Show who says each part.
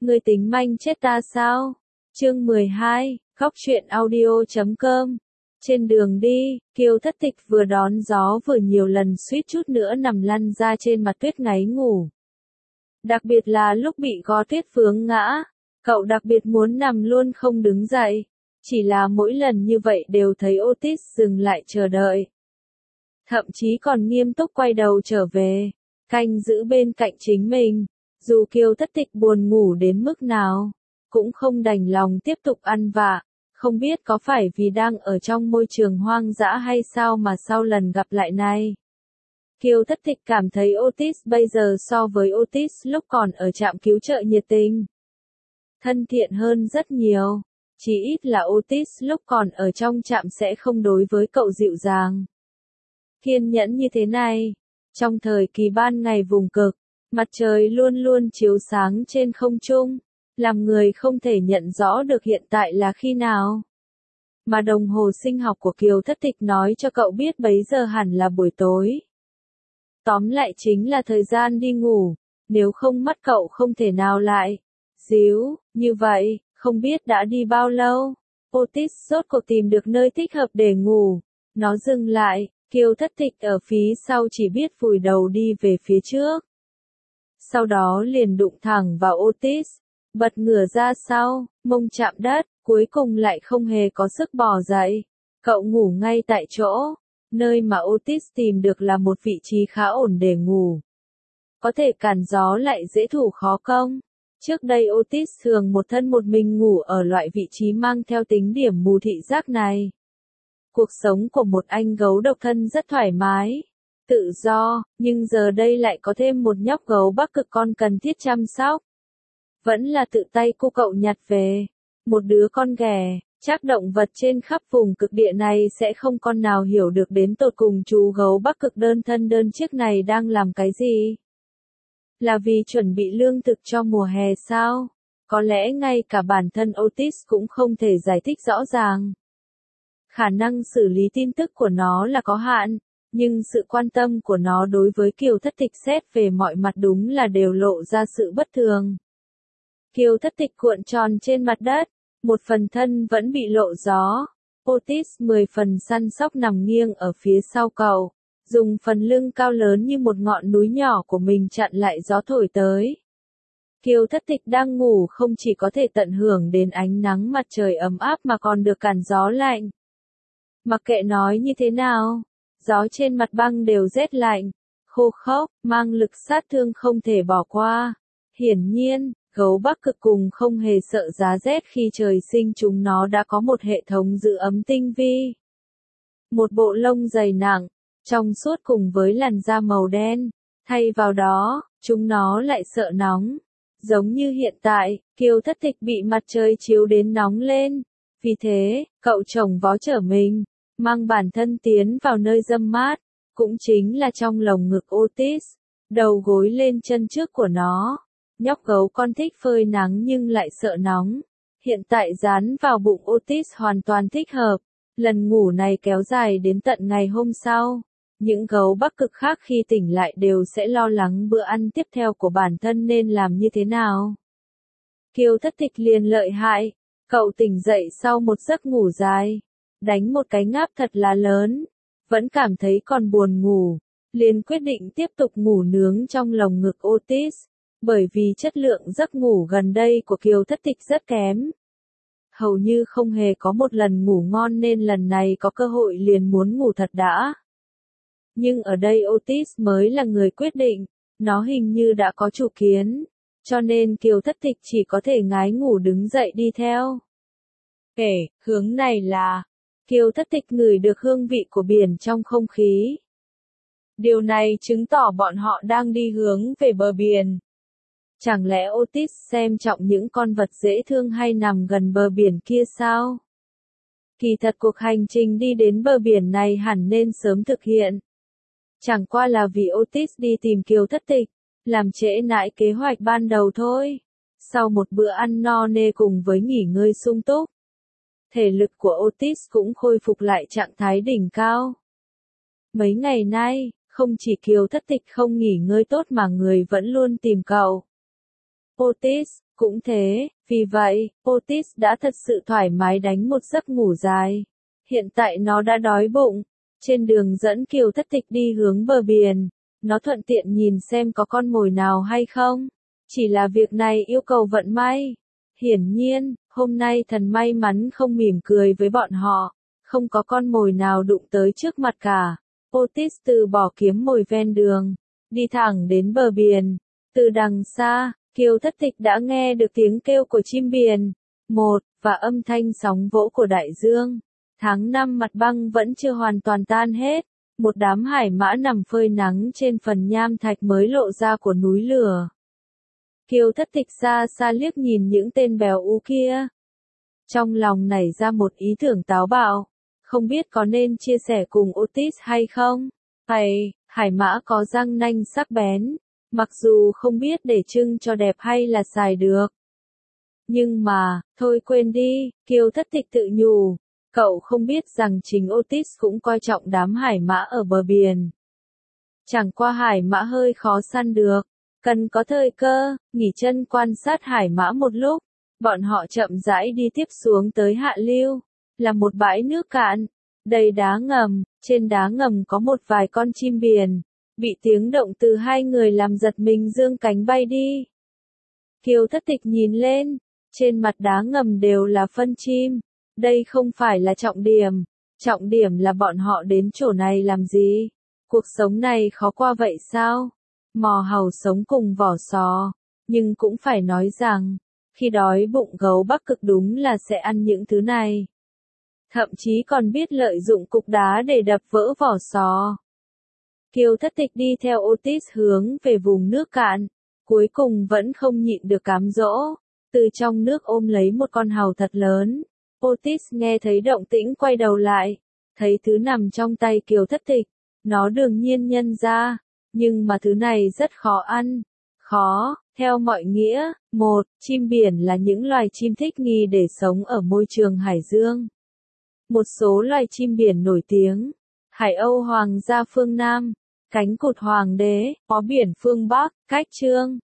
Speaker 1: Ngươi tính manh chết ta sao? Chương 12, Góc truyện audio.com. Trên đường đi, Kiều Thất Tịch vừa đón gió vừa nhiều lần suýt chút nữa nằm lăn ra trên mặt tuyết ngáy ngủ. Đặc biệt là lúc bị gò tuyết vướng ngã, cậu đặc biệt muốn nằm luôn không đứng dậy. Chỉ là mỗi lần như vậy đều thấy Otis dừng lại chờ đợi. Thậm chí còn nghiêm túc quay đầu trở về, canh giữ bên cạnh chính mình. Dù Kiều Thất Tịch buồn ngủ đến mức nào, cũng không đành lòng tiếp tục ăn vạ. Không biết có phải vì đang ở trong môi trường hoang dã hay sao mà sau lần gặp lại này, Kiều Thất Tịch cảm thấy Otis bây giờ so với Otis lúc còn ở trạm cứu trợ nhiệt tình, thân thiện hơn rất nhiều. Chỉ ít là Otis lúc còn ở trong trạm sẽ không đối với cậu dịu dàng, kiên nhẫn như thế này. Trong thời kỳ ban ngày vùng cực, mặt trời luôn luôn chiếu sáng trên không trung, làm người không thể nhận rõ được hiện tại là khi nào. Mà đồng hồ sinh học của Kiều Thất Tịch nói cho cậu biết bấy giờ hẳn là buổi tối. Tóm lại chính là thời gian đi ngủ, nếu không mắt cậu không thể nào lại díu như vậy. Không biết đã đi bao lâu, Otis rốt cuộc tìm được nơi thích hợp để ngủ. Nó dừng lại, Kiều Thất Tịch ở phía sau chỉ biết vùi đầu đi về phía trước. Sau đó liền đụng thẳng vào Otis, bật ngửa ra sau, mông chạm đất, cuối cùng lại không hề có sức bò dậy. Cậu ngủ ngay tại chỗ, nơi mà Otis tìm được là một vị trí khá ổn để ngủ. Có thể cản gió lại dễ thủ khó công. Trước đây Otis thường một thân một mình ngủ ở loại vị trí mang theo tính điểm mù thị giác này. Cuộc sống của một anh gấu độc thân rất thoải mái, tự do, nhưng giờ đây lại có thêm một nhóc gấu Bắc Cực con cần thiết chăm sóc. Vẫn là tự tay cô cậu nhặt về, một đứa con ghẻ. Chắc động vật trên khắp vùng cực địa này sẽ không con nào hiểu được đến tột cùng chú gấu Bắc Cực đơn thân đơn chiếc này đang làm cái gì. Là vì chuẩn bị lương thực cho mùa hè sao? Có lẽ ngay cả bản thân Otis cũng không thể giải thích rõ ràng. Khả năng xử lý tin tức của nó là có hạn, nhưng sự quan tâm của nó đối với Kiều Thất Tịch xét về mọi mặt đúng là đều lộ ra sự bất thường. Kiều Thất Tịch cuộn tròn trên mặt đất, một phần thân vẫn bị lộ gió. Otis 10 phần săn sóc nằm nghiêng ở phía sau cậu, dùng phần lưng cao lớn như một ngọn núi nhỏ của mình chặn lại gió thổi tới. Kiều Thất Tịch đang ngủ không chỉ có thể tận hưởng đến ánh nắng mặt trời ấm áp mà còn được cản gió lạnh. Mặc kệ nói như thế nào, gió trên mặt băng đều rét lạnh, khô khốc, mang lực sát thương không thể bỏ qua. Hiển nhiên, gấu Bắc Cực cùng không hề sợ giá rét khi trời sinh chúng nó đã có một hệ thống giữ ấm tinh vi. Một bộ lông dày nặng, trong suốt cùng với làn da màu đen, thay vào đó, chúng nó lại sợ nóng. Giống như hiện tại, Kiều Thất Tịch bị mặt trời chiếu đến nóng lên. Vì thế, cậu chồng vó chở mình, mang bản thân tiến vào nơi râm mát, cũng chính là trong lồng ngực Otis, đầu gối lên chân trước của nó. Nhóc gấu con thích phơi nắng nhưng lại sợ nóng. Hiện tại dán vào bụng Otis hoàn toàn thích hợp. Lần ngủ này kéo dài đến tận ngày hôm sau. Những gấu Bắc Cực khác khi tỉnh lại đều sẽ lo lắng bữa ăn tiếp theo của bản thân nên làm như thế nào. Kiều Thất Tịch liền lợi hại. Cậu tỉnh dậy sau một giấc ngủ dài, đánh một cái ngáp thật là lớn, vẫn cảm thấy còn buồn ngủ, liền quyết định tiếp tục ngủ nướng trong lồng ngực Otis, bởi vì chất lượng giấc ngủ gần đây của Kiều Thất Tịch rất kém. Hầu như không hề có một lần ngủ ngon nên lần này có cơ hội liền muốn ngủ thật đã. Nhưng ở đây Otis mới là người quyết định, nó hình như đã có chủ kiến, cho nên Kiều Thất Tịch chỉ có thể ngái ngủ đứng dậy đi theo. Hướng này là, Kiều Thất Tịch ngửi được hương vị của biển trong không khí. Điều này chứng tỏ bọn họ đang đi hướng về bờ biển. Chẳng lẽ Otis xem trọng những con vật dễ thương hay nằm gần bờ biển kia sao? Kỳ thật cuộc hành trình đi đến bờ biển này hẳn nên sớm thực hiện. Chẳng qua là vì Otis đi tìm Kiều Thất Tịch, làm trễ nải kế hoạch ban đầu thôi. Sau một bữa ăn no nê cùng với nghỉ ngơi sung túc, thể lực của Otis cũng khôi phục lại trạng thái đỉnh cao. Mấy ngày nay, không chỉ Kiều Thất Tịch không nghỉ ngơi tốt mà người vẫn luôn tìm cậu. Otis, Cũng thế, vì vậy, Otis đã thật sự thoải mái đánh một giấc ngủ dài. Hiện tại nó đã đói bụng. Trên đường dẫn Kiều Thất Tịch đi hướng bờ biển, nó thuận tiện nhìn xem có con mồi nào hay không. Chỉ là việc này yêu cầu vận may. Hiển nhiên, hôm nay thần may mắn không mỉm cười với bọn họ, không có con mồi nào đụng tới trước mặt cả. Otis từ bỏ kiếm mồi ven đường, đi thẳng đến bờ biển. Từ đằng xa, Kiều Thất Tịch đã nghe được tiếng kêu của chim biển, và âm thanh sóng vỗ của đại dương. Tháng 5 mặt băng vẫn chưa hoàn toàn tan hết, một đám hải mã nằm phơi nắng trên phần nham thạch mới lộ ra của núi lửa. Kiều Thất Tịch xa xa liếc nhìn những tên bèo ú kia. Trong lòng nảy ra một ý tưởng táo bạo, không biết có nên chia sẻ cùng Otis hay không? Hải mã có răng nanh sắc bén, mặc dù không biết để trưng cho đẹp hay là xài được. Nhưng mà, thôi quên đi, Kiều Thất Tịch tự nhủ, cậu không biết rằng chính Otis cũng coi trọng đám hải mã ở bờ biển. Chẳng qua hải mã hơi khó săn được, cần có thời cơ, nghỉ chân quan sát hải mã một lúc, bọn họ chậm rãi đi tiếp xuống tới hạ lưu, là một bãi nước cạn, đầy đá ngầm, trên đá ngầm có một vài con chim biển, bị tiếng động từ hai người làm giật mình giương cánh bay đi. Kiều Thất Tịch nhìn lên, trên mặt đá ngầm đều là phân chim, đây không phải là trọng điểm là bọn họ đến chỗ này làm gì? Cuộc sống này khó qua vậy sao? Mò hàu sống cùng vỏ sò, nhưng cũng phải nói rằng, khi đói bụng gấu Bắc Cực đúng là sẽ ăn những thứ này. Thậm chí còn biết lợi dụng cục đá để đập vỡ vỏ sò. Kiều Thất Tịch đi theo Otis hướng về vùng nước cạn, cuối cùng vẫn không nhịn được cám dỗ, từ trong nước ôm lấy một con hàu thật lớn. Otis nghe thấy động tĩnh quay đầu lại, thấy thứ nằm trong tay Kiều Thất Tịch, nó đương nhiên nhận ra, nhưng mà thứ này rất khó ăn. Khó, theo mọi nghĩa, chim biển là những loài chim thích nghi để sống ở môi trường hải dương. Một số loài chim biển nổi tiếng, hải âu hoàng gia phương Nam, cánh cụt hoàng đế, ó biển phương Bắc, cách trương,